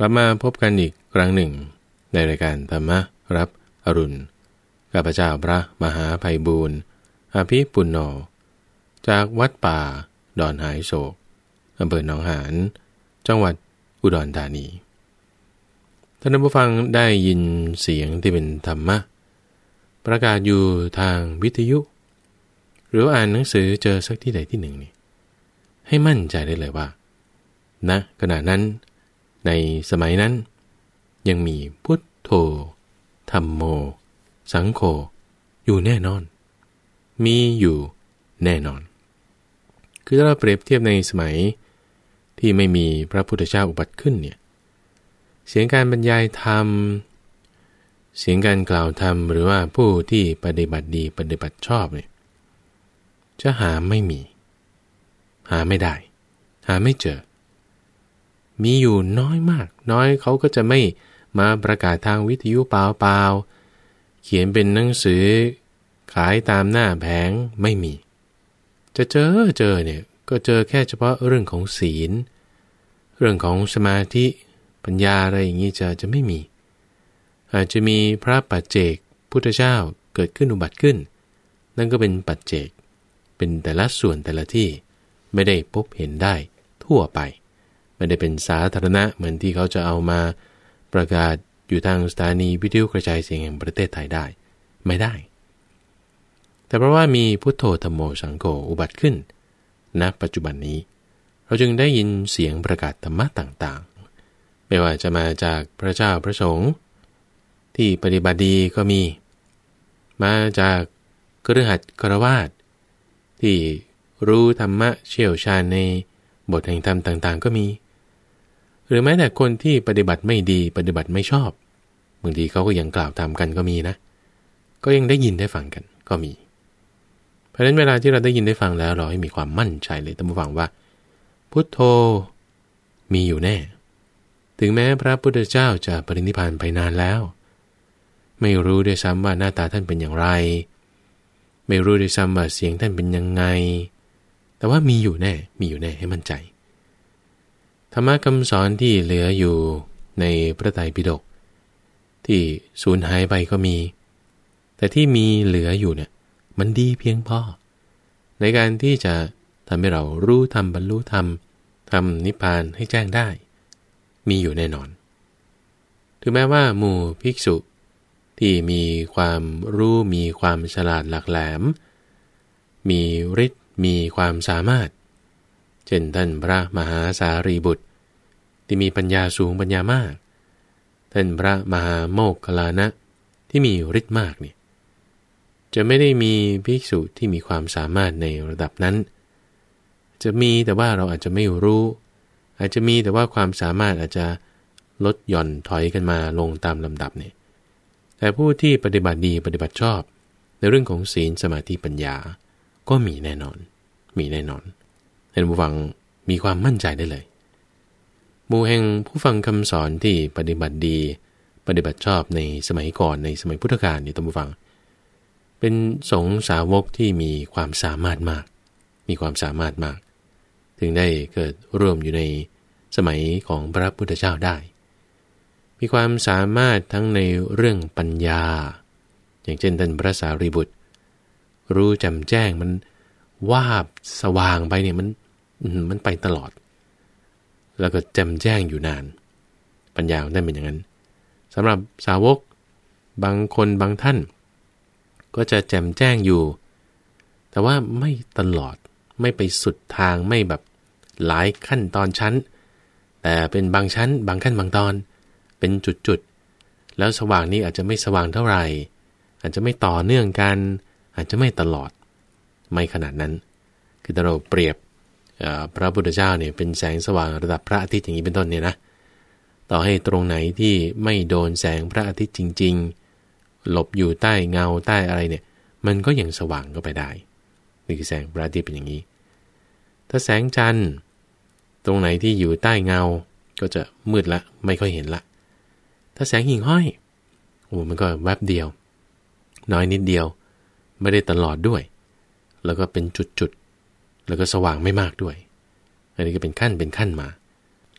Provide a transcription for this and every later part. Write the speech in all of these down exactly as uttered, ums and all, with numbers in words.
ลับมาพบกันอีกครั้งหนึ่งในรายการธรรมรับอรุณข้าพเจ้าพระมหาไพบูลย์อภิปุณโญจากวัดป่าดอนหายโศกอำเภอหนองหานจังหวัดอุดรธานีท่านผู้ฟังได้ยินเสียงที่เป็นธรรมะประกาศอยู่ทางวิทยุหรืออ่านหนังสือเจอสักที่ใดที่หนึ่งนี่ให้มั่นใจได้เลยว่าณขณะนั้นในสมัยนั้นยังมีพุทโธธัมโมสังโฆอยู่แน่นอนมีอยู่แน่นอนคือถ้าเราเปรียบเทียบในสมัยที่ไม่มีพระพุทธเจ้าอุบัติขึ้นเนี่ยเสียงการบรรยายธรรมเสียงการกล่าวธรรมหรือว่าผู้ที่ปฏิบัติดีปฏิบัติชอบเนี่ยจะหาไม่มีหาไม่ได้หาไม่เจอมีอยู่น้อยมากน้อยเขาก็จะไม่มาประกาศทางวิทยุเปล่าๆเขียนเป็นหนังสือขายตามหน้าแผงไม่มีจะเจอเจอเนี่ยก็เจอแค่เฉพาะเรื่องของศีลเรื่องของสมาธิปัญญาอะไรอย่างนี้จะจะไม่มีอาจจะมีพระปัจเจกพุทธเจ้าเกิดขึ้นอุบัติขึ้นนั่นก็เป็นปัจเจกเป็นแต่ละส่วนแต่ละที่ไม่ได้พบเห็นได้ทั่วไปไม่ได้เป็นสาธารณะเหมือนที่เขาจะเอามาประกาศอยู่ทางสถานีวิทยุกระจายเสียงแห่งประเทศไทยได้ไม่ได้แต่เพราะว่ามีพุทโธธัมโมสังโฆอุบัติขึ้นณปัจจุบันนี้เราจึงได้ยินเสียงประกาศธรรมะต่างๆไม่ว่าจะมาจากพระเจ้าพระสงฆ์ที่ปฏิบัติดีก็มีมาจากคฤหัสถ์ฆราวาสที่รู้ธรรมะเชี่ยวชาญในบทแห่งธรรมต่างๆก็มีหรือแม้แต่คนที่ปฏิบัติไม่ดีปฏิบัติไม่ชอบบางทีเขาก็ยังกล่าวธรรมกันก็มีนะก็ยังได้ยินได้ฟังกันก็มีเพราะฉะนั้นเวลาที่เราได้ยินได้ฟังแล้วเราให้มีความมั่นใจเลยท่านผู้ฟังว่าพุทโธมีอยู่แน่ถึงแม้พระพุทธเจ้าจะปรินิพพานไปนานแล้วไม่รู้ด้วยซ้ำว่าหน้าตาท่านเป็นอย่างไรไม่รู้ด้วยซ้ำว่าเสียงท่านเป็นยังไงแต่ว่ามีอยู่แน่มีอยู่แน่ให้มั่นใจธรรมะคำสอนที่เหลืออยู่ในพระไตรปิฎกที่สูญหายไปก็มีแต่ที่มีเหลืออยู่เนี่ยมันดีเพียงพอในการที่จะทำให้เรารู้ธรรมบรรลุธรรมทำนิพพานให้แจ้งได้มีอยู่แน่นอนถึงแม้ว่าหมู่ภิกษุที่มีความรู้มีความฉลาดหลักแหลมมีฤทธิ์มีความสามารถเช่นท่านพระมหาสารีบุตรที่มีปัญญาสูงปัญญามากท่านพระมหาโมคคัลลานะที่มีฤทธิ์มากเนี่ยจะไม่ได้มีภิกษุที่มีความสามารถในระดับนั้นจะมีแต่ว่าเราอาจจะไม่รู้อาจจะมีแต่ว่าความสามารถอาจจะลดหย่อนถอยกันมาลงตามลำดับเนี่ยแต่ผู้ที่ปฏิบัติดีปฏิบัติชอบในเรื่องของศีลสมาธิปัญญาก็มีแน่นอนมีแน่นอนท่านผู้ฟังมีความมั่นใจได้เลยหมู่แห่งผู้ฟังคำสอนที่ปฏิบัติดีปฏิบัติชอบในสมัยก่อนในสมัยพุทธกาลนี่ท่านผู้ฟังเป็นสงฆ์สาวกที่มีความสามารถมากมีความสามารถมากถึงได้เกิดร่วมอยู่ในสมัยของพระพุทธเจ้าได้มีความสามารถทั้งในเรื่องปัญญาอย่างเช่นท่านพระสารีบุตรรู้แจ่มแจ้งมันวาบสว่างไปเนี่ยมันมันไปตลอดแล้วก็แจ่มแจ้งอยู่นานปัญญาของท่านเป็นอย่างนั้นสำหรับสาวกบางคนบางท่านก็จะแจ่มแจ้งอยู่แต่ว่าไม่ตลอดไม่ไปสุดทางไม่แบบหลายขั้นตอนชั้นแต่เป็นบางชั้นบางขั้นบางตอนเป็นจุดๆแล้วสว่างนี้อาจจะไม่สว่างเท่าไหร่อาจจะไม่ต่อเนื่องกันอาจจะไม่ตลอดไม่ขนาดนั้นคือถ้าเราเปรียบพระพุทธเจ้าเนี่ยเป็นแสงสว่างระดับพระอาทิตย์อย่างนี้เป็นต้นเนี่ยนะต่อให้ตรงไหนที่ไม่โดนแสงพระอาทิตย์จริงๆหลบอยู่ใต้เงาใต้อะไรเนี่ยมันก็ยังสว่างก็ไปได้นี่คือแสงพระอาทิตย์เป็นอย่างนี้ถ้าแสงจันทร์ตรงไหนที่อยู่ใต้เงาก็จะมืดละไม่ค่อยเห็นละถ้าแสงหิ่งห้อยโอ้มันก็แวบเดียวน้อยนิดเดียวไม่ได้ตลอดด้วยแล้วก็เป็นจุดๆแล้วก็สว่างไม่มากด้วยอันนี้ก็เป็นขั้นเป็นขั้นมา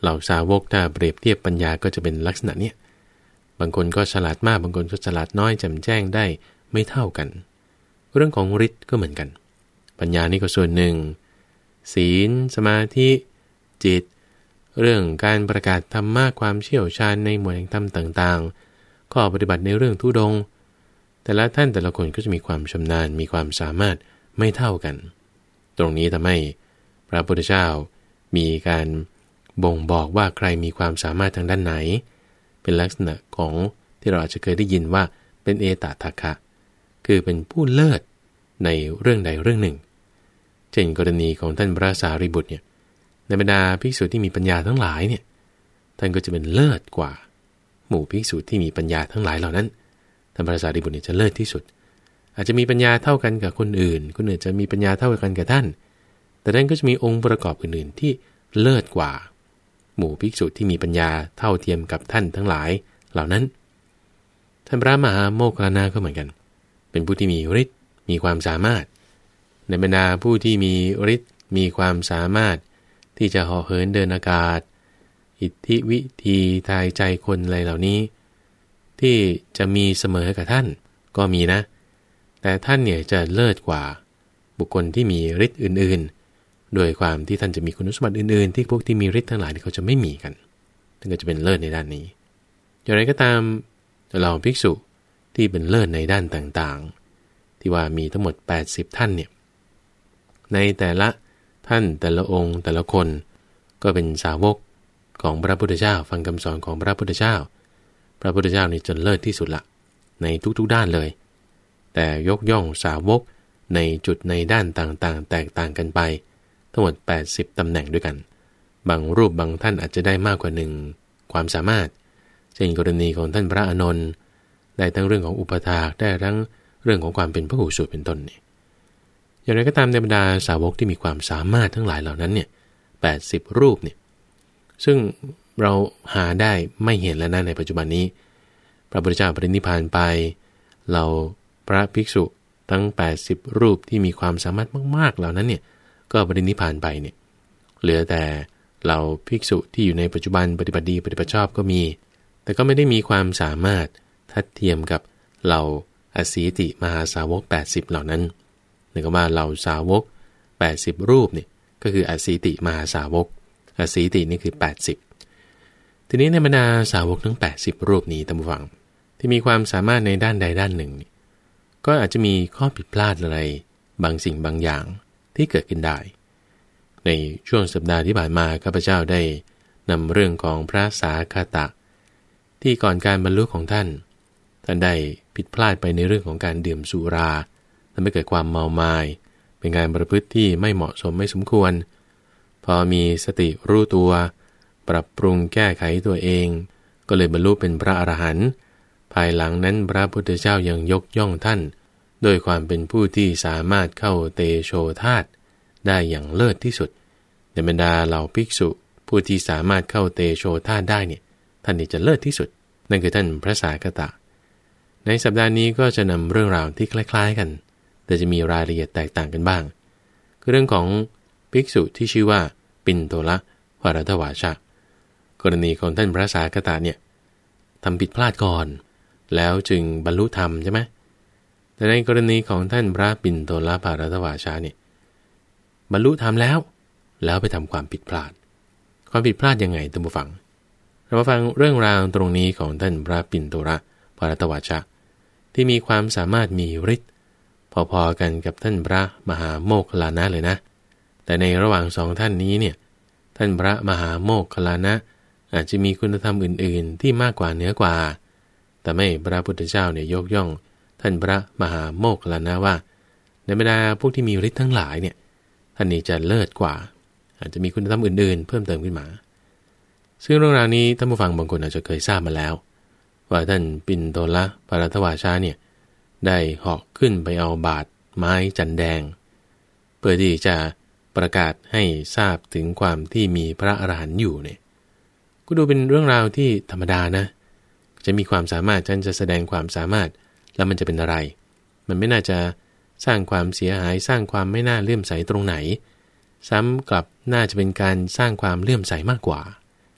เหล่าสาวกถ้าเปรียบเทียบปัญญาก็จะเป็นลักษณะเนี้ยบางคนก็ฉลาดมากบางคนก็ฉลาดน้อยแจ่มแจ้งได้ไม่เท่ากันเรื่องของฤทธิ์ก็เหมือนกันปัญญานี่ก็ส่วนหนึ่งศีลสมาธิจิตเรื่องการประกาศธรรมะความเชี่ยวชาญในหมวดแห่งธรรมต่างๆข้อปฏิบัติในเรื่องทุดงค์แต่ละท่านแต่ละคนก็จะมีความชำนาญมีความสามารถไม่เท่ากันตรงนี้ทำให้พระพุทธเจ้ามีการบ่งบอกว่าใครมีความสามารถทางด้านไหนเป็นลักษณะของที่เราอาจจะเคยได้ยินว่าเป็นเอตทัคคะคือเป็นผู้เลิศในเรื่องใดเรื่องหนึ่งเช่นกรณีของท่านพระสารีบุตรเนี่ยในบรรดาภิกษุที่มีปัญญาทั้งหลายเนี่ยท่านก็จะเป็นเลิศกว่าหมู่ภิกษุที่มีปัญญาทั้งหลายเหล่านั้นท่านพระสารีบุตรเนี่ยจะเลิศที่สุดอาจจะมีปัญญาเท่ากันกับคนอื่นคนอื่นจะมีปัญญาเท่ากันกับท่านแต่ท่านก็จะมีองค์ประกอบอื่นๆที่เลิศกว่าหมู่ภิกษุที่มีปัญญาเท่าเทียมกับท่านทั้งหลายเหล่านั้นท่านพระมหาโมคคัลลานะก็เหมือนกันเป็นผู้ที่มีฤทธิ์มีความสามารถในบรรดาผู้ที่มีฤทธิ์มีความสามารถที่จะเหาะเหินเดินอากาศอิทธิวิธีทายใจคนอะไรเหล่านี้ที่จะมีเสมอกับท่านก็มีนะแต่ท่านเนี่ยจะเลิศกว่าบุคคลที่มีฤทธิ์อื่นๆโดยความที่ท่านจะมีคุณสมบัติอื่นๆที่พวกที่มีฤทธิ์ทั้งหลายที่เขาจะไม่มีกันท่านก็จะเป็นเลิศในด้านนี้อย่างไรก็ตามเราภิกษุที่เป็นเลิศในด้านต่างๆที่ว่ามีทั้งหมดแปดสิบท่านเนี่ยในแต่ละท่านแต่ละองค์แต่ละคนก็เป็นสาวกของพระพุทธเจ้าฟังคำสอนของพระพุทธเจ้าพระพุทธเจ้านี่จนเลิศที่สุดละในทุกๆด้านเลยแต่ยกย่องสาวกในจุดในด้านต่างๆแตกต่างกันไปทั้งหมดแปดสิบตำแหน่งด้วยกันบางรูปบางท่านอาจจะได้มากกว่าหนึ่งความสามารถเช่นกรณีของท่านพระอานนท์ได้ทั้งเรื่องของอุปถากได้ทั้งเรื่องของความเป็นพหูสูตรเป็นต้นนี่อย่างไรก็ตามในบรรดาสาวกที่มีความสามารถทั้งหลายเหล่านั้นเนี่ยแปดสิบรูปเนี่ยซึ่งเราหาได้ไม่เห็นแล้วนะในปัจจุบันนี้พระพุทธเจ้าปรินิพพานไปเราพระภิกษุทั้งแปดสิบรูปที่มีความสามารถมากๆเหล่านั้นเนี่ยก็ปรินิพพานไปเนี่ยเหลือแต่เราภิกษุที่อยู่ในปัจจุบันปฏิบัติดีปฏิบัติชอบก็มีแต่ก็ไม่ได้มีความสามารถทัดเทียมกับเราอสีติมหาสาวกแปดสิบเหล่านั้นนึกว่าเราสาวกแปดสิบรูปเนี่ยก็คืออสีติมหาสาวกอสีตินี่คือแปดสิบทีนี้ในบรรดาสาวกทั้งแปดสิบรูปนี้ท่านผู้ฟังที่มีความสามารถในด้านใดด้านหนึ่งก็อาจจะมีข้อผิดพลาดอะไรบางสิ่งบางอย่างที่เกิดขึ้นได้ในช่วงสัปดาห์ที่ผ่านมาข้าพเจ้าได้นำเรื่องของพระสาคตะที่ก่อนการบรรลุของท่านท่านได้ผิดพลาดไปในเรื่องของการดื่มสุราทำให้เกิดความเมามายเป็นการประพฤติที่ไม่เหมาะสมไม่สมควรพอมีสติรู้ตัวปรับปรุงแก้ไขตัวเองก็เลยบรรลุเป็นพระอรหันต์ภายหลังนั้นพระพุทธเจ้ายังยกย่องท่านโดยความเป็นผู้ที่สามารถเข้าเตโชธาตุได้อย่างเลิศที่สุดในบรรดาเหล่าภิกษุผู้ที่สามารถเข้าเตโชธาตุได้เนี่ยท่านนี่จะเลิศที่สุดนั่นคือท่านพระสาคตะในสัปดาห์นี้ก็จะนำเรื่องราวที่คล้ายๆกันแต่จะมีรายละเอียดแตกต่างกันบ้างคือเรื่องของภิกษุที่ชื่อว่าปิณโตละวรัตวาชะกรณีของท่านพระสาคตะเนี่ยทำผิดพลาดก่อนแล้วจึงบรรลุธรรมใช่ไหมแต่ในกรณีของท่านพระปิณโตละวรัตวาชะเนี่ยบรรลุธรรมแล้วแล้วไปทำความผิดพลาดความผิดพลาดยังไงท่านผู้ฟังเรามาฟังเรื่องราวตรงนี้ของท่านพระปิณโตละวรัตวาชะที่มีความสามารถมีฤทธิ์พอๆกันกับท่านพระมหาโมคคัลลานะเลยนะแต่ในระหว่างสองท่านนี้เนี่ยท่านพระมหาโมคคัลลานะอาจจะมีคุณธรรมอื่นๆที่มากกว่าเหนือกว่าแต่ไม่พระพุทธเจ้าเนี่ยยกย่องท่านพระมหาโมคคัลลานะว่าในบรรดาพวกที่มีฤทธิ์ทั้งหลายเนี่ยท่านนี้จะเลิศกว่าอาจจะมีคุณธรรมอื่นๆเพิ่มเติมขึ้นมาซึ่งเรื่องราวนี้ท่านผู้ฟังบางคนอาจจะเคยทราบมาแล้วว่าท่านปิณโตละวรัตวาชะเนี่ยได้เหาะขึ้นไปเอาบาทไม้จันแดงเพื่อที่จะประกาศให้ทราบถึงความที่มีพระอรหันต์อยู่เนี่ยก็ดูเป็นเรื่องราวที่ธรรมดานะจะมีความสามารถฉันจะแสดงความสามารถแล้วมันจะเป็นอะไรมันไม่น่าจะสร้างความเสียหายสร้างความไม่น่าเลื่อมใสตรงไหนซ้ำกลับน่าจะเป็นการสร้างความเลื่อมใสมากกว่า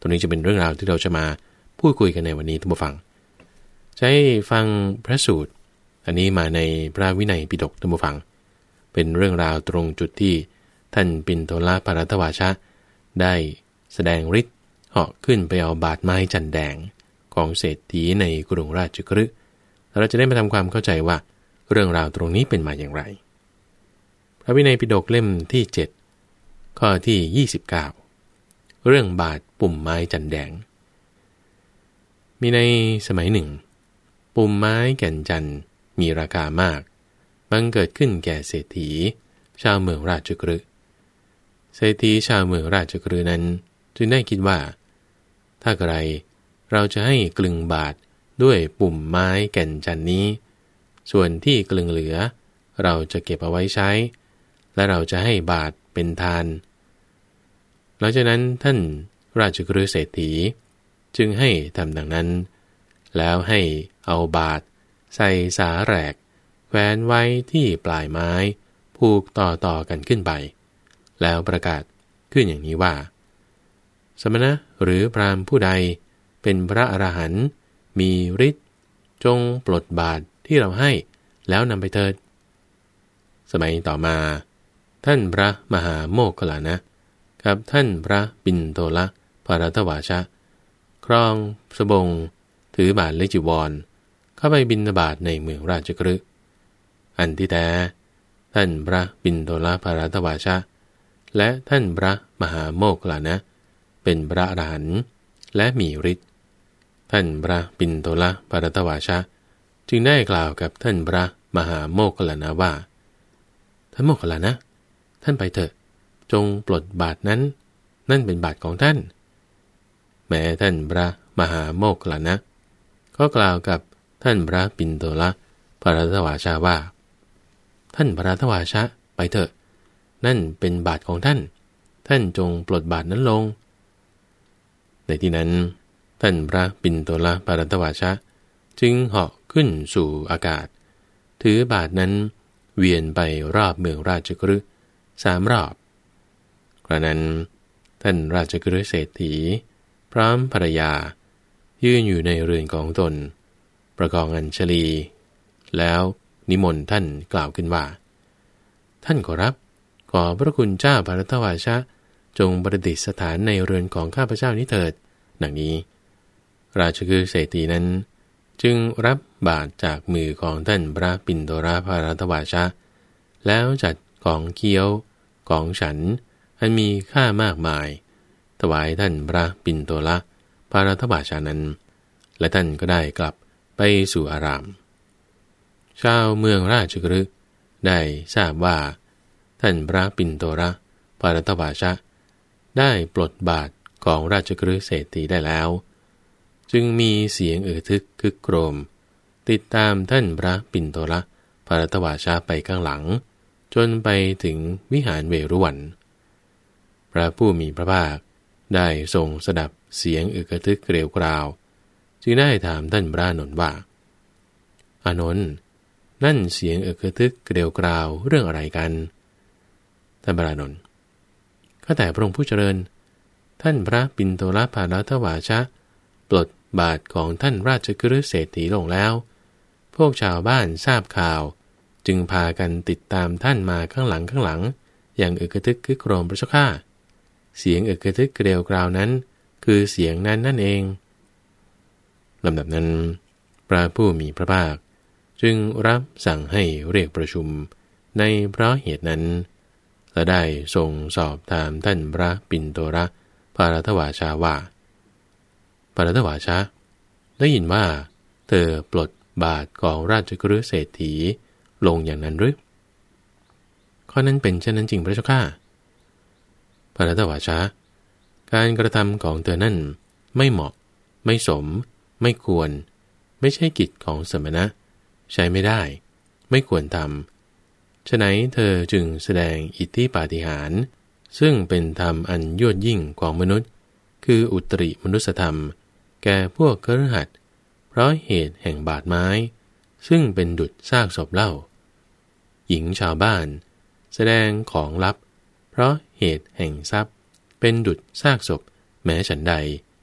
ตรงนี้จะเป็นเรื่องราวที่เราจะมาพูดคุยกันในวันนี้ท่านผู้ฟังใช้ฟังพระสูตรอันนี้มาในพระวินัยปิฎกท่านผู้ฟังเป็นเรื่องราวตรงจุดที่ท่านปิณโตลปารัตวาชะได้แสดงฤทธิ์เหาะขึ้นไปเอาบาดไม้จันแดงของเศรษฐีในกรุงราชคฤห์เราจะได้มาทำความเข้าใจว่าเรื่องราวตรงนี้เป็นมาอย่างไรพระวินัยปิฎกเล่มที่เจ็ดข้อที่ยี่สิบเก้าเรื่องบาดปุ่มไม้จันแดงมีในสมัยหนึ่งปุ่มไม้แก่นจันทร์มีราคามากบังเกิดขึ้นแก่เศรษฐีชาวเมืองราชคฤห์เศรษฐีชาวเมืองราชคฤห์นั้นจึงได้คิดว่าถ้าใครเราจะให้กลึงบาทด้วยปุ่มไม้แก่นจันทร์นี้ส่วนที่กลึงเหลือเราจะเก็บเอาไว้ใช้และเราจะให้บาทเป็นทานหลังจากนั้นท่านราชคฤห์เศรษฐีจึงให้ทำดังนั้นแล้วให้เอาบาทใส่สาแหรกแขวนไว้ที่ปลายไม้ผูกต่อต่อกันขึ้นไปแล้วประกาศขึ้นอย่างนี้ว่าสมณะหรือพราหมณ์ผู้ใดเป็นพระอรหันต์มีฤทธิ์จงปลดบาทที่เราให้แล้วนำไปเถิดสมัยต่อมาท่านพระมหาโมคคัลลานะกับท่านพระปิณโตลปารัตวาชะครองสบงถือบาทและจีวรเข้าไปบิณฑบาตในเมืองราชคฤห์อันที่แท้ท่านพระปิณโตลปารัตวาชะและท่านพระมหาโมคคัลลานะเป็นพระอรหันต์และมีฤทธิ์ท่านพระปิณโตลปารัตวาชะจึงได้กล่าวกับท่านพระมหาโมคคัลลานะว่าท่านโมคคัลลานะท่านไปเถอะจงปลดบาทนั้นนั่นเป็นบาทของท่านแม้ท่านพระมหาโมคคัลลานะก็กล่าวกับท่านพระปิณโตลปารัตวาชะว่าท่านปารัตวาชะไปเถอะนั่นเป็นบาทของท่านท่านจงปลดบาทนั้นลงในที่นั้นท่านพระปิณโตลปารัตวาชะจึงเหาะขึ้นสู่อากาศถือบาทนั้นเวียนไปรอบเมืองราชคฤห์สามรอบครั้งนั้นท่านราชคฤห์เศรษฐีพร้อมภรรยายืนอยู่ในเรือนของตนประกองอัญชลีแล้วนิมนต์ท่านกล่าวขึ้นว่าท่านขอรับขอพระคุณเจ้าปารัตวาชะจงประดิษฐานในเรือนของข้าพเจ้านี้เถิดดังนี้ราชคฤห์เศรษฐีนั้นจึงรับบาตรจากมือของท่านพระปิณโตลปารัตวาชะแล้วจัดของเคี้ยวของฉันอันมีค่ามากมายถวายท่านพระปิณโตลปารัตวาชะนั้นและท่านก็ได้กลับไปสู่อารามชาวเมืองราชคฤห์ได้ทราบว่าท่านพระปิณโตลปารัตวาชะได้ปลดบาทของราชคฤห์เศรษฐีได้แล้วจึงมีเสียงเอ่อทึกคึกโครมติดตามท่านพระปิณโตลปารัตวาชะไปข้างหลังจนไปถึงวิหารเวรุวันพระผู้มีพระภาคได้ทรงสดับเสียงอึกทึกเกลียวกราวจึงได้ถามท่านพระอานนท์ว่าอานนท์นั่นเสียงอึกทึกเกลียวกราวเรื่องอะไรกันท่านพระอานนท์ข้าแต่พระองค์ผู้เจริญท่านพระปิณโตลปารัตวาชะปลดบาทของท่านราชคฤห์เศรษฐีลงแล้วพวกชาวบ้านทราบข่าวจึงพากันติดตามท่านมาข้างหลังข้างหลังอย่างอึกทึกคึกโครมพระเจ้าข้าเสียงอึกทึกเกลียวกราวนั้นคือเสียงนั้นนั่นเองลำดับนั้นพระผู้มีพระภาคจึงรับสั่งให้เรียกประชุมในเพราะเหตุนั้นและได้ทรงสอบถามท่านพระปิณโตลปารัตวาชะว่าปารัตวาชะได้ยินว่าเธอปลดบาทของราชคฤห์เศรษฐีลงอย่างนั้นหรือข้อนั้นเป็นเช่นนั้นจริงพระเจ้าข้าปารัตวาชะการกระทำของเธอนั่นไม่เหมาะไม่สมไม่ควรไม่ใช่กิจของสมณะใช้ไม่ได้ไม่ควรทำฉะนั้นเธอจึงแสดงอิทธิปาฏิหาริย์ซึ่งเป็นธรรมอันยวดยิ่งของมนุษย์คืออุตริมนุสธรรมแก่พวกคฤหัสถ์เพราะเหตุแห่งบาดไม้ซึ่งเป็นดุจซากศพเล่าหญิงชาวบ้านแสดงของลับเพราะเหตุแห่งทรัพย์เป็นดุจซากศพแม้ฉันใด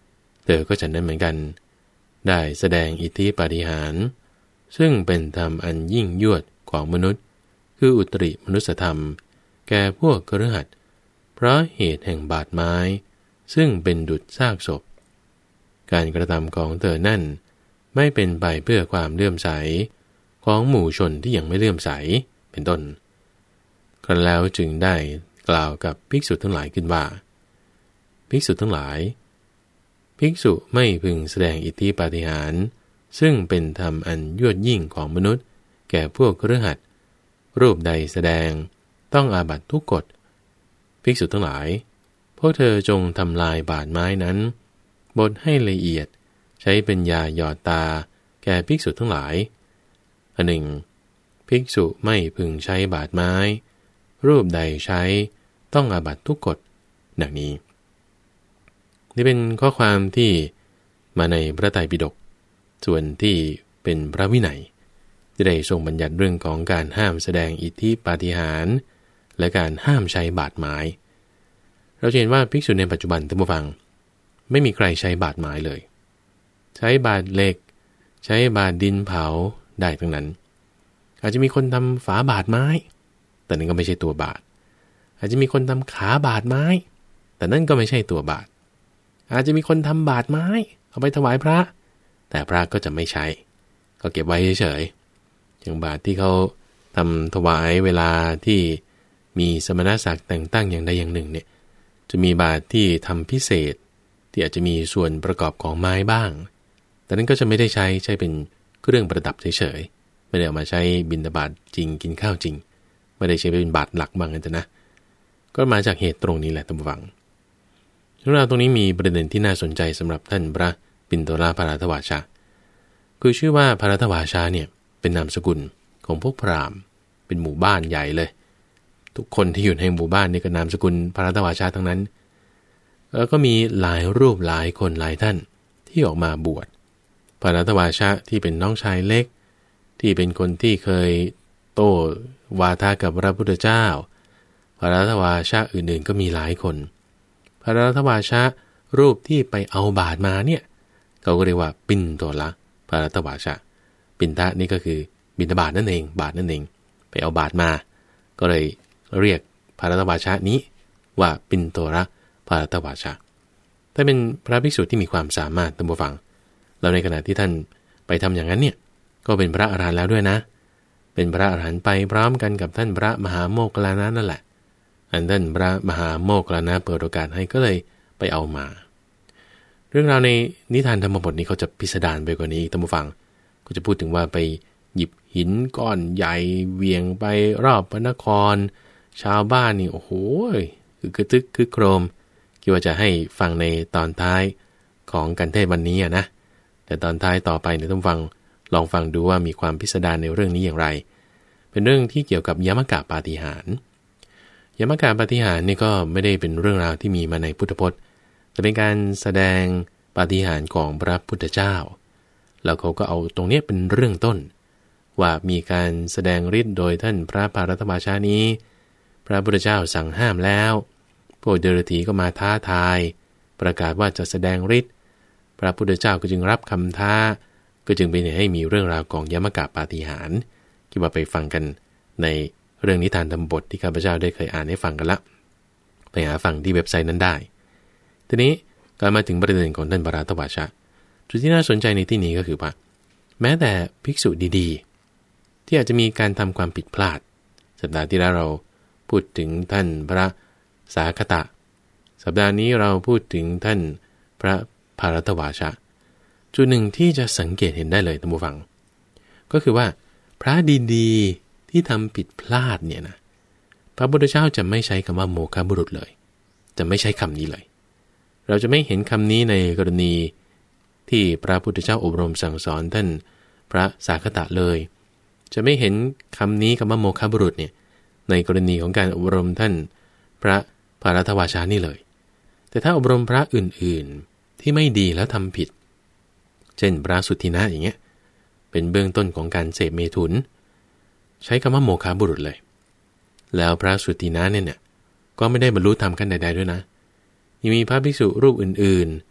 ธอก็ฉันนั้นเหมือนกันได้แสดงอิทธิปาฏิหาริย์ซึ่งเป็นธรรมอันยิ่งยวดของมนุษย์คืออุตริมนุสธรรมแก่พวกคฤหัสถ์เพราะเหตุแห่งบาดไม้ซึ่งเป็นดุจซากศพการกระทำของเธอนั่นไม่เป็นไปเพื่อความเลื่อมใสของหมู่ชนที่ยังไม่เลื่อมใสเป็นต้นครั้นแล้วจึงได้กล่าวกับภิกษุทั้งหลายขึ้นว่าภิกษุทั้งหลายภิกษุไม่พึงแสดงอิทธิปาฏิหาริย์ซึ่งเป็นธรรมอันยวดยิ่งของมนุษย์แก่พวกคฤหัสถ์รูปใดแสดงต้องอาบัติทุกกฎภิกษุทั้งหลายพวกเธอจงทำลายบาดไม้นั้นบดให้ละเอียดใช้เป็นยาหยอดตาแก่ภิกษุทั้งหลายอันหนึ่งภิกษุไม่พึงใช้บาดไม้รูปใดใช้ต้องอาบัติทุกกฎดังนี้นี่เป็นข้อความที่มาในพระไตรปิฎกส่วนที่เป็นพระวินัยที่ได้ทรงบัญญัติเรื่องของการห้ามแสดงอิทธิปาฏิหาริย์และการห้ามใช้บาดไม้เราเห็นว่าภิกษุในปัจจุบันท่านผู้ฟังไม่มีใครใช้บาดไม้เลยใช้บาดเหล็กใช้บาดดินเผาได้ทั้งนั้นอาจจะมีคนทำฝาบาดไม้แต่นั่นก็ไม่ใช่ตัวบาดอาจจะมีคนทำขาบาดไม้แต่นั่นก็ไม่ใช่ตัวบาดอาจจะมีคนทำบาดไม้เอาไปถวายพระแต่พระก็จะไม่ใช้ก็เก็บไว้เฉยๆอย่างบาดที่เขาทำถวายเวลาที่มีสมณศักดิ์แต่งตั้งอย่างใดอย่างหนึ่งเนี่ยจะมีบาดที่ทำพิเศษที่อาจจะมีส่วนประกอบของไม้บ้างแต่นั้นก็จะไม่ได้ใช้ใช้เป็นเครื่องประดับเฉยๆไม่ได้เอามาใช้บิณฑบาตจริงกินข้าวจริงไม่ได้ใช้เป็นบาดหลักบางอันนะก็มาจากเหตุตรงนี้แหละท่านผู้ฟังเรื่องราวตรงนี้มีประเด็นที่น่าสนใจสำหรับท่านพระปิณโตรภารทวาชะคือชื่อว่าภารทวาชะเนี่ยเป็นนามสกุลของพวกพราหมณ์เป็นหมู่บ้านใหญ่เลยทุกคนที่อยู่ในหมู่บ้านนี่ก็นามสกุลภารทวาชะทั้งนั้นแล้วก็มีหลายรูปหลายคนหลายท่านที่ออกมาบวชภารทวาชะที่เป็นน้องชายเล็กที่เป็นคนที่เคยโต้วาทะกับพระพุทธเจ้าภารทวาชะอื่นๆก็มีหลายคนภารทวาชะรูปที่ไปเอาบาตรมาเนี่ยเขาก็เรียกว่าปิณโตรภารทวาชะปิณฑะนี่ก็คือบิณฑบาตนั่นเองบาตรนั่นเองไปเอาบาตรมาก็เลยเรียกภารทวาชะนี้ว่าปิณโตรภารทวาชะถ้าเป็นพระภิกษุที่มีความสามารถท่านผู้ฟังแล้วในขณะที่ท่านไปทำอย่างนั้นเนี่ยก็เป็นพระอรหันต์แล้วด้วยนะเป็นพระอรหันต์ไปพร้อมกันกับท่านพระมหาโมคคัลลานะนั่นแหละอันท่านพระมหาโมคคัลลานะเปิดโอกาสให้ก็เลยไปเอามาเรื่องราวในนิทานธรรมบทนี้เขาจะพิสดารไปกว่านี้ท่านผู้ฟังก็จะพูดถึงว่าไปหยิบหินก้อนใหญ่เวียงไปรอบพระนครชาวบ้านนี่โอ้โหคือกระตึกคือโครมคิดว่าจะให้ฟังในตอนท้ายของการเทศวันนี้อ่ะนะแต่ตอนท้ายต่อไปเนี่ยท่านฟังลองฟังดูว่ามีความพิสดารในเรื่องนี้อย่างไรเป็นเรื่องที่เกี่ยวกับยมกะปาฏิหาริย์ยมกะปาฏิหาริย์นี่ก็ไม่ได้เป็นเรื่องราวที่มีมาในพุทธพจน์แต่เป็นการแสดงปาฏิหาริย์ของพระพุทธเจ้าแล้วเขาก็เอาตรงนี้เป็นเรื่องต้นว่ามีการแสดงฤทธิ์โดยท่านพระภารทวาชะนี้พระพุทธเจ้าสั่งห้ามแล้วพวกเดรัจฉีก็มาท้าทายประกาศว่าจะแสดงฤทธิ์พระพุทธเจ้าก็จึงรับคำท้าก็จึงเป็นเหตุให้มีเรื่องราวของยมกะปาฏิหาริย์คิดว่าไปฟังกันในเรื่องนิทานธรรมบทที่ข้าพเจ้าได้เคยอ่านให้ฟังกันละไปหาฟังที่เว็บไซต์นั้นได้ทีนี้การมาถึงประเด็นของท่านภารทวาชะจุดที่น่าสนใจในที่นี้ก็คือว่าแม้แต่ภิกษุดีๆที่อาจจะมีการทำความผิดพลาดสัปดาห์ที่แล้วเราพูดถึงท่านพระสาคตะสัปดาห์นี้เราพูดถึงท่านพระภารทวาชะจุดหนึ่งที่จะสังเกตเห็นได้เลยท่านผู้ฟังก็คือว่าพระดีๆที่ทำผิดพลาดเนี่ยนะพระพุทธเจ้าจะไม่ใช้คำว่าโมฆะบุรุษเลยจะไม่ใช้คำนี้เลยเราจะไม่เห็นคำนี้ในกรณีที่พระพุทธเจ้าอบรมสั่งสอนท่านพระสาคตะเลยจะไม่เห็นคำนี้คำว่าโมฆะบุรุษเนี่ยในกรณีของการอบรมท่านพระภารทวาชะนี่เลยแต่ถ้าอบรมพระอื่นๆที่ไม่ดีแล้วทำผิดเช่นพระสุทธินะอย่างเงี้ยเป็นเบื้องต้นของการเสพเมถุนใช้คำว่าโมฆะบุรุษเลยแล้วพระสุทธินะเนี่ยก็ไม่ได้บรรลุธรรมขั้นใดๆด้วยนะยังมีพระภิกษุรูปอื่นๆ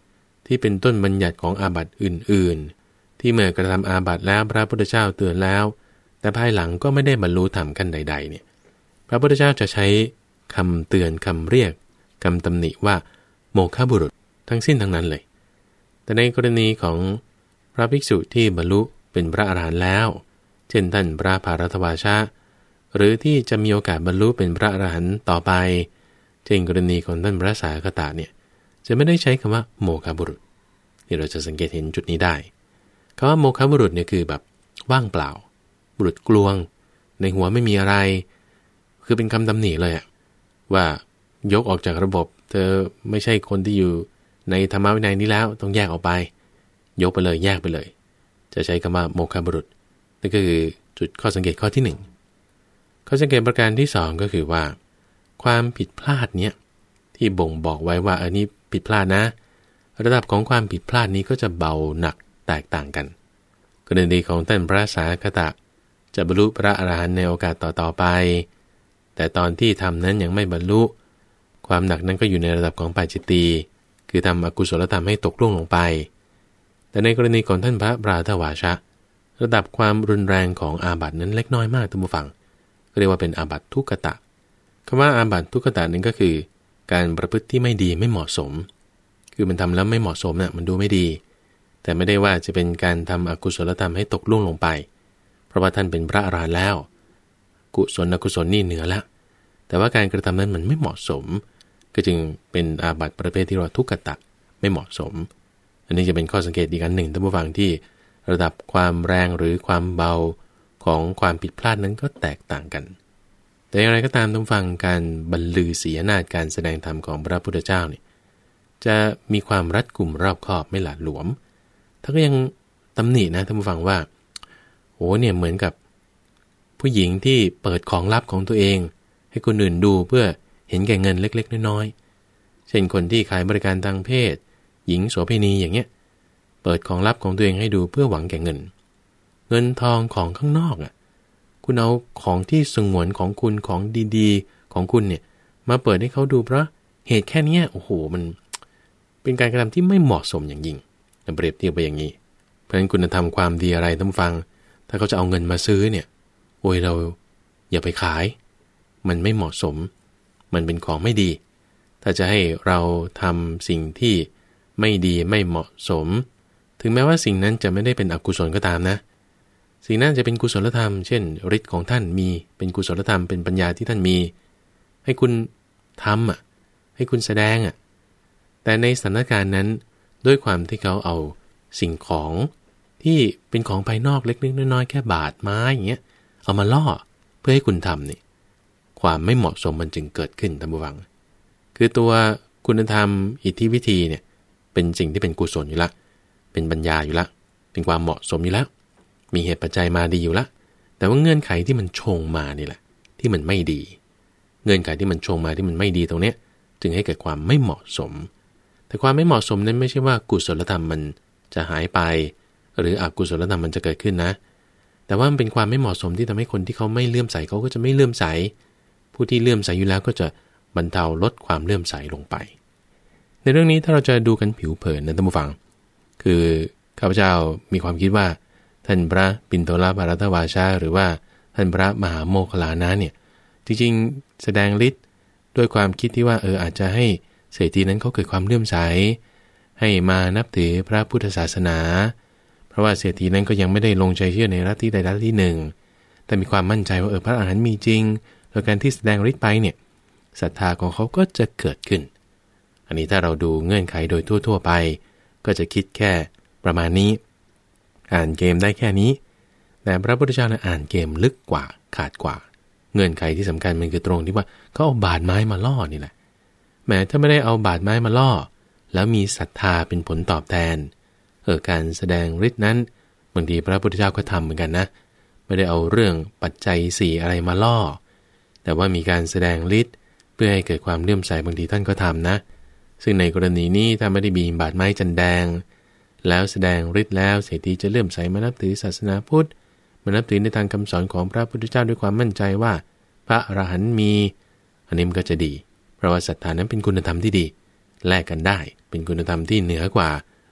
ที่เป็นต้นบัญญัติของอาบัติอื่นๆที่เมื่อกระทำอาบัติแล้วพระพุทธเจ้าเตือนแล้วแต่ภายหลังก็ไม่ได้บรรลุธรรมขั้นใดๆเนี่ยพระพุทธเจ้าจะใช้คำเตือนคำเรียกคำตำหนิว่าโมฆะบุรุษทั้งสิ้นทั้งนั้นเลยแต่ในกรณีของพระภิกษุที่บรรลุเป็นพระอรหันต์แล้วเช่นท่านพระภารัตวาชะหรือที่จะมีโอกาสบรรลุเป็นพระอรหันต์ต่อไปเช่นกรณีของท่านพระสาคตะเนี่ยจะไม่ได้ใช้คำว่าโมฆะบุรุษนี่เราจะสังเกตเห็นจุดนี้ได้คำว่าโมฆะบุรุษเนี่ยคือแบบว่างเปล่าบุรุษกลวงในหัวไม่มีอะไรคือเป็นคำตำหนิเลยอะว่ายกออกจากระบบเธอไม่ใช่คนที่อยู่ในธรรมวินัยนี้แล้วต้องแยกออกไปยกไปเลยแยกไปเลยจะใช้คำว่าโมฆะบุรุษนั่นก็คือจุดข้อสังเกตข้อที่หนึ่งข้อสังเกตประการที่สองก็คือว่าความผิดพลาดเนี้ยที่บ่งบอกไว้ว่าอันนี้ผิดพลาดนะระดับของความผิดพลาดนี้ก็จะเบาหนักแตกต่างกันกรณีของท่านพระสาคตะจะบรรลุพระอรหันต์ในโอกาสต่อๆไปแต่ตอนที่ทำนั้นยังไม่บรรลุความหนักนั้นก็อยู่ในระดับของปาจิตตีคือทำอกุศลธรรมให้ตกล่วงลงไปแต่ในกรณีของท่านพระปราทวาชะระดับความรุนแรงของอาบัตินั้นเล็กน้อยมากท่านผู้ฟังก็เรียกว่าเป็นอาบัติทุกขตะคำว่าอาบัติทุกขตะนั้นก็คือการประพฤติที่ไม่ดีไม่เหมาะสมคือมันทำแล้วไม่เหมาะสมน่ะมันดูไม่ดีแต่ไม่ได้ว่าจะเป็นการทำอกุศลธรรมให้ตกล่วงลงไปเพราะว่าท่านเป็นพระอรหันต์แล้วกุศลอกุศลนี่เหนือละแต่ว่าการกระทำนั้นมันไม่เหมาะสมก็จึงเป็นอาบัติประเภทที่เรียกว่าทุกขตะไม่เหมาะสมอันนี้จะเป็นข้อสังเกตอีกอันหนึ่งท่านผู้ฟังที่ระดับความแรงหรือความเบาของความผิดพลาดนั้นก็แตกต่างกันแต่อย่างไรก็ตามท่านผู้ฟังการบรรลือศียนาฏการแสดงธรรมของพระพุทธเจ้านี่จะมีความรัดกุมรอบคอบไม่หลาหลวมท่านก็ยังตำหนินะท่านผู้ฟังว่าโอ้เนี่ยเหมือนกับผู้หญิงที่เปิดของลับของตัวเองให้คนอื่นดูเพื่อเห็นแก่เงินเล็กๆน้อยๆเช่นคนที่ขายบริการทางเพศหญิงโสเภณีอย่างเงี้ยเปิดของลับของตัวเองให้ดูเพื่อหวังแก่เงินเงินทองของข้างนอกอ่ะคุณเอาของที่สงวนของคุณของดีๆของคุณเนี่ยมาเปิดให้เขาดูเพราะเหตุแค่นี้โอ้โหมันเป็นการกระทำที่ไม่เหมาะสมอย่างยิ่งเปรียบเทียบไปอย่างนี้เพราะฉะนั้นคุณธรรมความดีอะไรท่านฟังถ้าเขาจะเอาเงินมาซื้อเนี่ยโอ้ยเราอย่าไปขายมันไม่เหมาะสมมันเป็นของไม่ดีถ้าจะให้เราทำสิ่งที่ไม่ดีไม่เหมาะสมถึงแม้ว่าสิ่งนั้นจะไม่ได้เป็นอกุศลก็ตามนะสิ่งนั้นจะเป็นกุศลธรรมเช่นฤทธิ์ของท่านมีเป็นกุศลธรรมเป็นปัญญาที่ท่านมีให้คุณทำอ่ะให้คุณแสดงอ่ะแต่ในสถานการณ์นั้นด้วยความที่เขาเอาสิ่งของที่เป็นของภายนอกเล็กๆน้อยๆแค่บาทไม้อย่างเงี้ยเอามาล่อเพื่อให้คุณทำนี่ความไม่เหมาะสมมันจึงเกิดขึ้นท่านผู้ฟังคือตัวคุณธรรมอิทธิวิธีเนี่ยเป็นสิ่งที่เป็นกุศลอยู่ละเป็นปัญญาอยู่ละเป็นความเหมาะสมอยู่แล้วมีเหตุปัจจัยมาดีอยู่ละแต่ว่าเงื่อนไขที่มันชงมานี่แหละที่มันไม่ดีเงื่อนไขที่มันชงมาที่มันไม่ดีตรงเนี้ยจึงให้เกิดความไม่เหมาะสมแต่ความไม่เหมาะสมนั้นไม่ใช่ว่ากุศลธรรมมันจะหายไปหรืออกุศลธรรมมันจะเกิดขึ้นนะแต่ว่ามันเป็นความไม่เหมาะสมที่ทำให้คนที่เขาไม่เลื่อมใสเขาก็จะไม่เลื่อมใสผู้ที่เลื่อมใสอยู่แล้วก็จะบรรเทาลดความเลื่อมใสลงไปในเรื่องนี้ถ้าเราจะดูกันผิวเผินนะท่านผู้ฟังคือข้าพเจ้ามีความคิดว่าท่านพระปิณโตรภารัตวาชาหรือว่าท่านพระมหาโมคคัลลานะเนี่ยจริงๆแสดงฤทธิ์ด้วยความคิดที่ว่าเอออาจจะให้เศรษฐีนั้นเขาเกิดความเลื่อมใสให้มานับถือพระพุทธศาสนาเพราะว่าเศรษฐีนั้นก็ยังไม่ได้ลงใจเชื่อในลัทธิใดลัทธิหนึ่งแต่มีความมั่นใจว่าเออพระอรหันต์มีจริงโดยการที่แสดงฤทธิ์ไปเนี่ยศรัทธาของเขาก็จะเกิดขึ้นอันนี้ถ้าเราดูเงื่อนไขโดยทั่วๆไปก็จะคิดแค่ประมาณนี้อ่านเกมได้แค่นี้แต่พระพุทธเจ้าอ่านเกมลึกกว่าขาดกว่าเงื่อนไขที่สำคัญมันคือตรงที่ว่าเขาเอาบาดไม้มาล่อนี่แหละแม้ถ้าไม่ได้เอาบาดไม้มาล่อแล้วมีศรัทธาเป็นผลตอบแทนเออการแสดงฤทธิ์นั้นบางทีพระพุทธเจ้าก็ทำเหมือนกันนะไม่ได้เอาเรื่องปัจจัยสี่อะไรมาล่อแต่ว่ามีการแสดงฤทธิ์เพื่อให้เกิดความเลื่อมใสบางทีท่านก็ทำนะซึ่งในกรณีนี้ถ้าไม่ได้มีบาดไม้จันแดงแล้วแสดงฤทธิ์แล้วเศรษฐีจะเลื่อมใสมานับถือศาสนาพุทธมานับถือในทางคำสอนของพระพุทธเจ้าด้วยความมั่นใจว่าพระอรหันต์มีอันนี้มันก็จะดีเพราะว่าศรัทธานั้นเป็นคุณธรรมที่ดีแลกกันได้เป็นคุณธรรมที่เหนือกว่า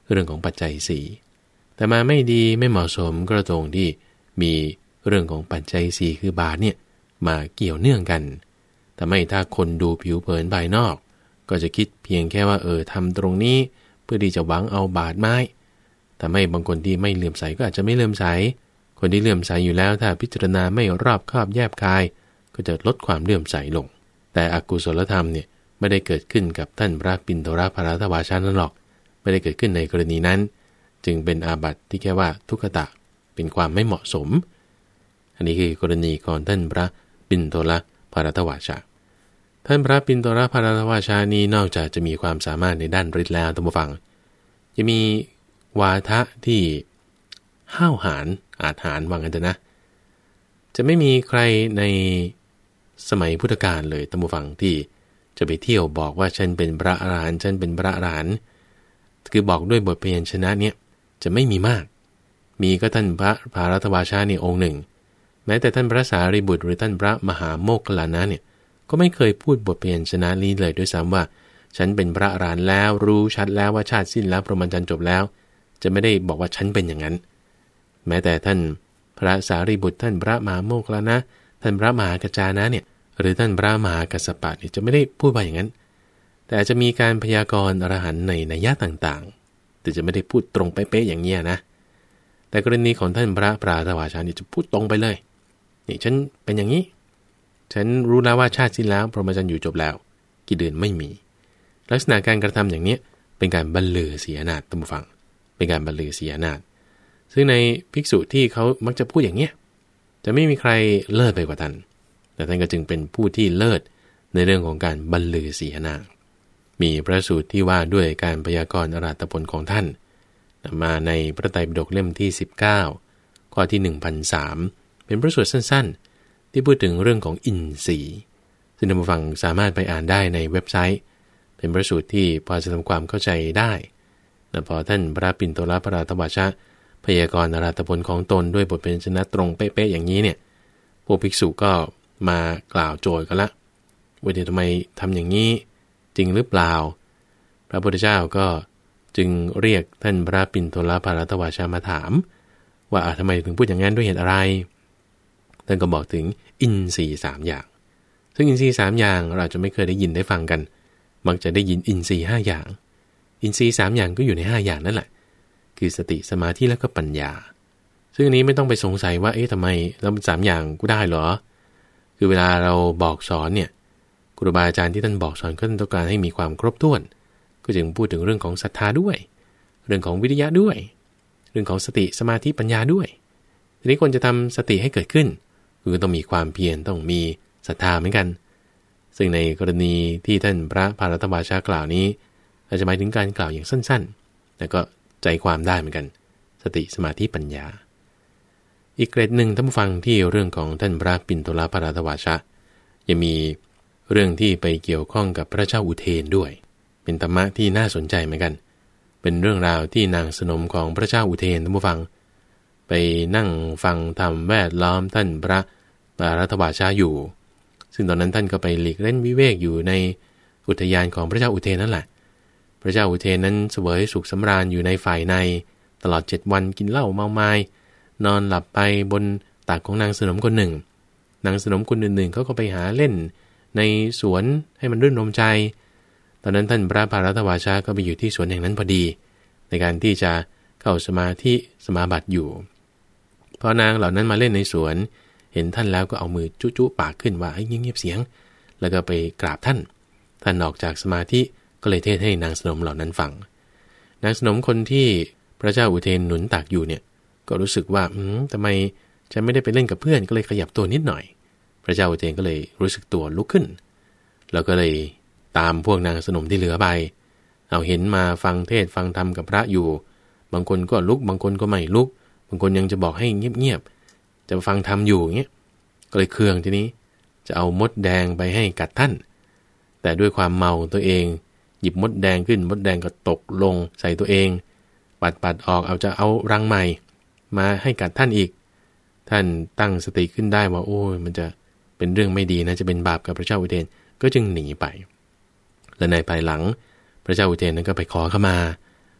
เรื่องของปัจจัยสี่แต่มาไม่ดีไม่เหมาะสมก็ตรงที่มีเรื่องของปัจจัยสี่คือบาปเนี่ยมาเกี่ยวเนื่องกันแต่ไม่ถ้าคนดูผิวเผินภายนอกก็จะคิดเพียงแค่ว่าเออทำตรงนี้เพื่อที่จะหวังเอาบาตรไม้แต่ไม่บางคนที่ไม่เลื่อมใสก็อาจจะไม่เลื่อมใสคนที่เลื่อมใสอยู่แล้วถ้าพิจารณาไม่รอบคอบแยบคายก็จะลดความเลื่อมใสลงแต่อกุศลธรรมเนี่ยไม่ได้เกิดขึ้นกับท่านพระปิณโตรภรตวาชานั่นหรอกไม่ได้เกิดขึ้นในกรณีนั้นจึงเป็นอาบัติที่แค่ว่าทุกขตะเป็นความไม่เหมาะสมอันนี้คือกรณีของท่านพระปิณโตรภรตวาชาท่านพระปิณโตรภรตวาชานี้นอกจากจะมีความสามารถในด้านฤทธิ์แล้วท่านผู้ฟังจะมีวาทะที่ห้าวหาญอาจหาญว่างั้นเถอะนะจะไม่มีใครในสมัยพุทธกาลเลยท่านผู้ฟังที่จะไปเที่ยวบอกว่าฉันเป็นพระอรหันต์ฉันเป็นพระอรหันต์คือบอกด้วยบทพยัญชนะเนี่ยจะไม่มีมากมีก็ท่านพระภารตวาชาเนี่ยองค์หนึ่งแม้แต่ท่านพระสารีบุตรหรือท่านพระมหาโมคคัลลานะเนี่ยก็ไม่เคยพูดบทพยัญชนะนี้เลยด้วยซ้ำว่าฉันเป็นพระอรหันต์แล้วรู้ชัดแล้วว่าชาติสิ้นแล้วพรหมจรรย์จบแล้วจะไม่ได้บอกว่าฉันเป็นอย่างนั้นแม้แต่ท่านพระสารีบุตรท่านพระมหาโมคคัลลานะท่านพระมหากัจจานะเนี่ยหรือท่านพระมหากัสสปะเนี่ยจะไม่ได้พูดไปอย่างนั้นแต่อาจจะมีการพยากรณ์อรหันต์ในนัยยะต่างๆแต่จะไม่ได้พูดตรงเป๊ะๆอย่างเงี้ยนะแต่กรณีของท่านพระปราตวาชาเนี่ยจะพูดตรงไปเลยนี่ฉันเป็นอย่างนี้ฉันรู้แล้วว่าชาติสิ้นแล้วพรหมจรรย์อยู่จบแล้วกิเลสไม่มีลักษณะการกระทำอย่างนี้เป็นการบรรลือเสียนาฏท่านผู้ฟังเป็นการบรรลือเสียนาฏซึ่งในภิกษุที่เขามักจะพูดอย่างเนี้ยจะไม่มีใครเลิศไปกว่าท่านแต่ท่านก็จึงเป็นผู้ที่เลิศในเรื่องของการบรรลือเสียนาฏมีพระสูตรที่ว่าด้วยการพยากรณ์อรหัตผลของท่านมาในพระไตรปิฎกเล่มที่สิบเก้าข้อที่ หนึ่งพันสาม เป็นพระสูตรสั้นๆที่พูดถึงเรื่องของอินทรีย์ซึ่งท่านผู้ฟังสามารถไปอ่านได้ในเว็บไซต์เป็นพระสูตรที่พอจะทำความเข้าใจได้และพอท่านพระปิณโตรภรตวาชาพยากรณ์อรหัตผลของตนด้วยบทพยัญชนะตรงเป๊ะๆอย่างนี้เนี่ยพวกภิกษุก็มากล่าวโจทย์กันละว่าเดี๋ยวทำไมทำอย่างนี้จริงหรือเปล่าพระพุทธเจ้าก็จึงเรียกท่านพระปิณโตรภรตวาชามาถามว่าทำไมถึงพูดอย่างนั้นด้วยเหตุอะไรท่านก็บอกถึงอินทรีย์สามอย่างซึ่งอินทรีย์สามอย่างเราจะไม่เคยได้ยินได้ฟังกันมักจะได้ยินอินทรีย์ห้าอย่างอินทรีย์สามอย่างก็อยู่ในห้าอย่างนั่นแหละคือสติสมาธิและก็ปัญญาซึ่งอันนี้ไม่ต้องไปสงสัยว่าเอ๊ะทำไมเราสามอย่างก็ได้เหรอคือเวลาเราบอกสอนเนี่ยครูบาอาจารย์ที่ท่านบอกสอนก็ต้องการให้มีความครบถ้วนก็จึงพูดถึงเรื่องของศรัทธาด้วยเรื่องของวิริยะด้วยเรื่องของสติสมาธิปัญญาด้วยทีนี้คนจะทำสติให้เกิดขึ้นคือต้องมีความเพียรต้องมีศรัทธาเหมือนกันซึ่งในกรณีที่ท่านพระภารตวาชากล่าวนี้อาจจะหมายถึงการกล่าวอย่างสั้นๆแต่ก็ใจความได้เหมือนกันสติสมาธิปัญญาอีกเกรดหนึ่งท่านผู้ฟังที่เรื่องของท่านพระปิณโตรภรตวาชายังมีเรื่องที่ไปเกี่ยวข้องกับพระเจ้าอุเทนด้วยเป็นธรรมะที่น่าสนใจเหมือนกันเป็นเรื่องราวที่นางสนมของพระเจ้าอุเทนท่านผู้ฟังไปนั่งฟังธรรมแวดล้อมท่านพระปารตวาชาอยู่ซึ่งตอนนั้นท่านก็ไปหลีกเล่นวิเวกอยู่ในอุทยานของพระเจ้าอุเทนนั่นแหละพระเจ้าอุเทนนั้นเสวยสุขสำราญอยู่ในฝ่ายในตลอดเจ็ดวันกินเหล้าเมาไม้นอนหลับไปบนตักของนางสนมคนหนึ่งนางสนมคนอื่นๆเขาก็ไปหาเล่นในสวนให้มันรื่นรมใจตอนนั้นท่านพระปารตวาชาก็ไปอยู่ที่สวนแห่งนั้นพอดีในการที่จะเข้าสมาธิสมาบัติอยู่พอนางเหล่านั้นมาเล่นในสวนเห็นท่านแล้วก็เอามือจุ๊ๆปากขึ้นว่าให้เงียบๆเสียงแล้วก็ไปกราบท่านท่านออกจากสมาธิก็เลยเทศให้นางสนมเหล่านั้นฟังนางสนมคนที่พระเจ้าอุเทนหนุนตักอยู่เนี่ยก็รู้สึกว่าอืมทำไมฉันไม่ได้ไปเล่นกับเพื่อนก็เลยขยับตัวนิดหน่อยพระเจ้าอุเทนก็เลยรู้สึกตัวลุกขึ้นแล้วก็เลยตามพวกนางสนมที่เหลือไปเอาเห็นมาฟังเทศฟังธรรมกับพระอยู่บางคนก็ลุกบางคนก็ไม่ลุกบางคนยังจะบอกให้เงียบๆจะฟังธรรมอยู่เงี้ยก็เลยเคืองทีนี้จะเอามดแดงไปให้กัดท่านแต่ด้วยความเมาตัวเองหยิบมดแดงขึ้นมดแดงก็ตกลงใส่ตัวเองปัดปัดออกเอาจะเอารังใหม่มาให้กัดท่านอีกท่านตั้งสติขึ้นได้ว่าโอ้ยมันจะเป็นเรื่องไม่ดีนะจะเป็นบาปกับพระเจ้าอุเทนก็จึงหนีไปและในภายหลังพระเจ้าอุเทนนั้นก็ไปขอขมา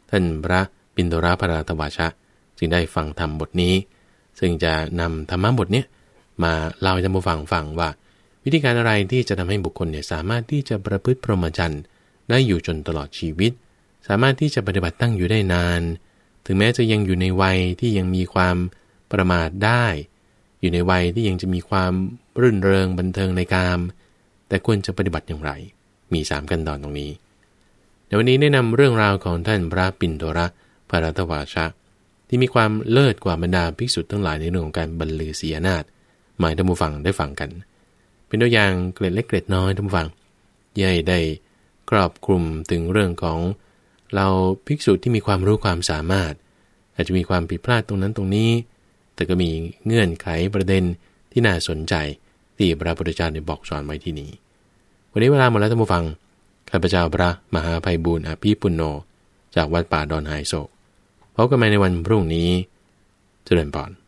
ท่านพระปิณโตรภราตวาชะจึงได้ฟังธรรมบทนี้ซึ่งจะนำธรรมะบทนี้มาเล่าให้ท่านผู้ฟังฟังว่าวิธีการอะไรที่จะทำให้บุคคลเนี่ยสามารถที่จะประพฤติพรหมจรรย์ได้อยู่จนตลอดชีวิตสามารถที่จะปฏิบัติตั้งอยู่ได้นานถึงแม้จะยังอยู่ในวัยที่ยังมีความประมาทได้อยู่ในวัยที่ยังจะมีความรื่นเริงบันเทิงในกามแต่ควรจะปฏิบัติอย่างไรมีสามขั้นตอนตรงนี้ในวันนี้ได้นำเรื่องราวของท่านพระปิณโตรภรตวาชะที่มีความเลิศกว่าบรรดาภิกษุทั้งหลายในเรื่องของการบรรลือศียนาถมาให้ท่านผู้ฟังได้ฟังกันเป็นตัวอย่างเกร็ดเล็กเกร็ดน้อยท่านผู้ฟังย่อยได้ครอบคลุมถึงเรื่องของเราภิกษุที่มีความรู้ความสามารถอาจจะมีความผิดพลาดตรงนั้นตรงนี้แต่ก็มีเงื่อนไขประเด็นที่น่าสนใจที่พระพุทธเจ้าได้บอกสอนไว้ที่นี้วันนี้เวลาหมดแล้วท่านผู้ฟังข้าพเจ้าพระมหาไพบูลย์อภิปุณโญจากวัดป่าดอนหายโศกพบกันใหม่ในวันพรุ่งนี้เจริญพร